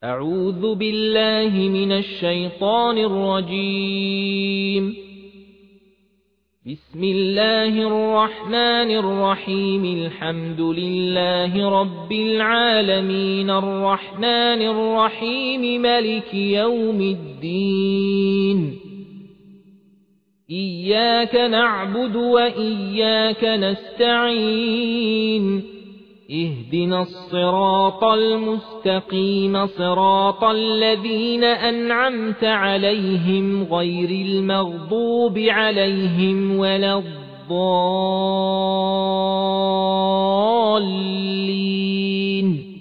أعوذ بالله من الشيطان الرجيم. بسم الله الرحمن الرحيم. الحمد لله رب العالمين الرحمن الرحيم ملك يوم الدين. إياك نعبد وإياك نستعين. اهدنا الصراط المستقيم صراط الذين أنعمت عليهم غير المغضوب عليهم ولا الضالين.